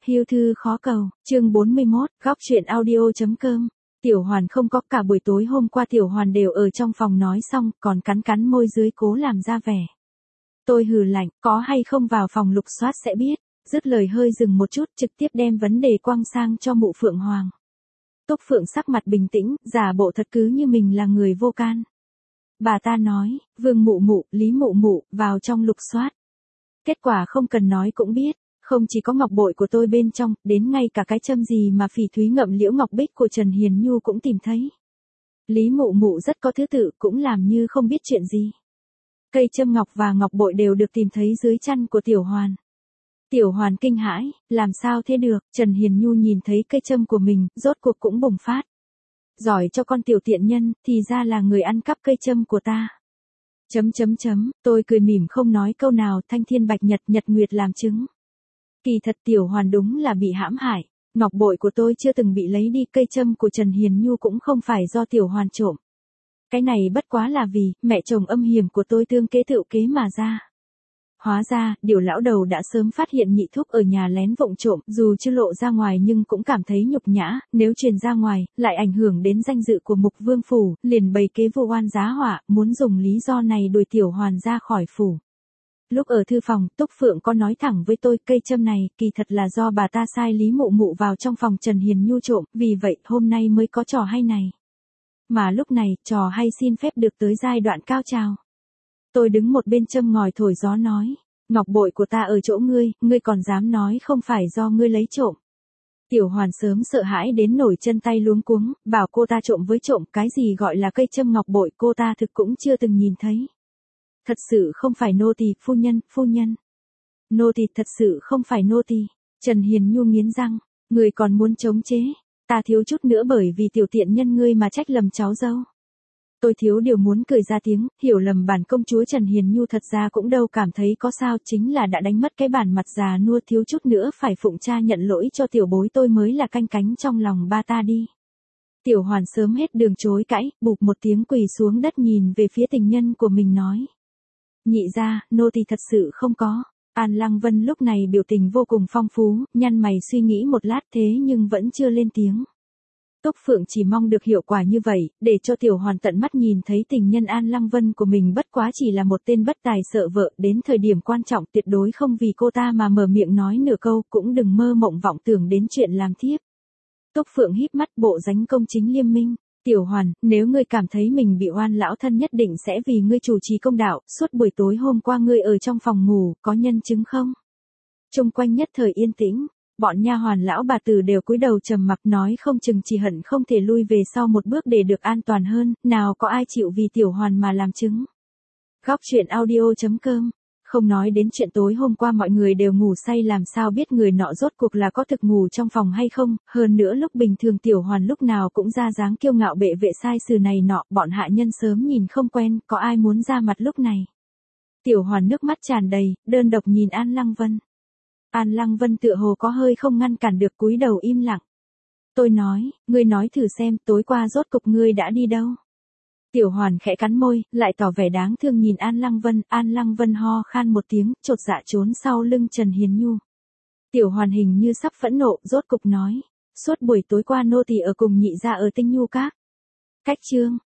Hiêu thư khó cầu, chương 41, góc truyện audio.com. Tiểu Hoàn không có, cả buổi tối hôm qua Tiểu Hoàn đều ở trong phòng nói xong, còn cắn cắn môi dưới cố làm ra vẻ. Tôi hừ lạnh, có hay không vào phòng lục soát sẽ biết, dứt lời hơi dừng một chút, trực tiếp đem vấn đề quăng sang cho mụ Phượng Hoàng. Túc Phượng sắc mặt bình tĩnh, giả bộ thật cứ như mình là người vô can. Bà ta nói, Vương mụ mụ, Lý mụ mụ, vào trong lục soát. Kết quả không cần nói cũng biết. Không chỉ có ngọc bội của tôi bên trong, đến ngay cả cái châm gì mà phỉ thúy ngậm liễu ngọc bích của Trần Hiền Nhu cũng tìm thấy. Lý mụ mụ rất có thứ tự, cũng làm như không biết chuyện gì. Cây châm ngọc và ngọc bội đều được tìm thấy dưới chăn của Tiểu Hoàn. Tiểu Hoàn kinh hãi, làm sao thế được, Trần Hiền Nhu nhìn thấy cây châm của mình, rốt cuộc cũng bùng phát. Giỏi cho con tiểu tiện nhân, thì ra là người ăn cắp cây châm của ta. Tôi cười mỉm không nói câu nào, thanh thiên bạch nhật, nhật nguyệt làm chứng. Kỳ thật Tiểu Hoàn đúng là bị hãm hại, ngọc bội của tôi chưa từng bị lấy đi, cây châm của Trần Hiền Nhu cũng không phải do Tiểu Hoàn trộm. Cái này bất quá là vì, mẹ chồng âm hiểm của tôi tương kế tự kế mà ra. Hóa ra, Điều lão đầu đã sớm phát hiện nhị thúc ở nhà lén vụng trộm, dù chưa lộ ra ngoài nhưng cũng cảm thấy nhục nhã, nếu truyền ra ngoài, lại ảnh hưởng đến danh dự của Mục Vương phủ, liền bày kế vu oan giá họa, muốn dùng lý do này đuổi Tiểu Hoàn ra khỏi phủ. Lúc ở thư phòng, Túc Phượng có nói thẳng với tôi, cây châm này, kỳ thật là do bà ta sai Lý mụ mụ vào trong phòng Trần Hiền Nhu trộm, vì vậy, hôm nay mới có trò hay này. Mà lúc này, trò hay xin phép được tới giai đoạn cao trào. Tôi đứng một bên châm ngòi thổi gió nói, ngọc bội của ta ở chỗ ngươi còn dám nói không phải do ngươi lấy trộm. Tiểu Hoàn sớm sợ hãi đến nổi chân tay luống cuống, bảo cô ta trộm với trộm, cái gì gọi là cây châm ngọc bội cô ta thực cũng chưa từng nhìn thấy. Thật sự không phải nô tỳ, phu nhân. Nô tỳ thật sự không phải nô tỳ. Trần Hiền Nhu nghiến răng, người còn muốn chống chế, ta thiếu chút nữa bởi vì tiểu tiện nhân ngươi mà trách lầm cháu dâu. Tôi thiếu điều muốn cười ra tiếng, hiểu lầm bản công chúa Trần Hiền Nhu thật ra cũng đâu cảm thấy có sao, chính là đã đánh mất cái bản mặt già nua, thiếu chút nữa phải phụng cha nhận lỗi cho tiểu bối tôi mới là canh cánh trong lòng ba ta đi. Tiểu Hoàn sớm hết đường chối cãi, bụp một tiếng quỳ xuống đất nhìn về phía tình nhân của mình nói. Nhị ra, nô tỳ thật sự không có. An Lăng Vân lúc này biểu tình vô cùng phong phú, nhăn mày suy nghĩ một lát thế nhưng vẫn chưa lên tiếng. Túc Phượng chỉ mong được hiệu quả như vậy, để cho Tiểu Hoàn tận mắt nhìn thấy tình nhân An Lăng Vân của mình bất quá chỉ là một tên bất tài sợ vợ, đến thời điểm quan trọng tuyệt đối không vì cô ta mà mở miệng nói nửa câu, cũng đừng mơ mộng vọng tưởng đến chuyện làm thiếp. Túc Phượng híp mắt bộ dáng công chính liêm minh. Tiểu Hoàn, nếu ngươi cảm thấy mình bị oan, lão thân nhất định sẽ vì ngươi chủ trì công đạo, suốt buổi tối hôm qua ngươi ở trong phòng ngủ, có nhân chứng không? Chung quanh nhất thời yên tĩnh, bọn nha hoàn lão bà tử đều cúi đầu trầm mặc, nói không chừng chỉ hận không thể lui về sau một bước để được an toàn hơn, nào có ai chịu vì Tiểu Hoàn mà làm chứng. Góc truyện audio.com. Không nói đến chuyện tối hôm qua mọi người đều ngủ say, làm sao biết người nọ rốt cuộc là có thực ngủ trong phòng hay không, hơn nữa lúc bình thường Tiểu Hoàn lúc nào cũng ra dáng kiêu ngạo bệ vệ sai sử này nọ, bọn hạ nhân sớm nhìn không quen, có ai muốn ra mặt lúc này. Tiểu Hoàn nước mắt tràn đầy, đơn độc nhìn An Lăng Vân. An Lăng Vân tựa hồ có hơi không ngăn cản được, cúi đầu im lặng. Tôi nói, ngươi nói thử xem, tối qua rốt cục ngươi đã đi đâu? Tiểu Hoàn khẽ cắn môi, lại tỏ vẻ đáng thương nhìn An Lăng Vân ho khan một tiếng, chột dạ trốn sau lưng Trần Hiền Nhu. Tiểu Hoàn hình như sắp phẫn nộ, rốt cục nói, suốt buổi tối qua nô tỳ ở cùng nhị gia ở Tinh Nhu Các. Cách chương,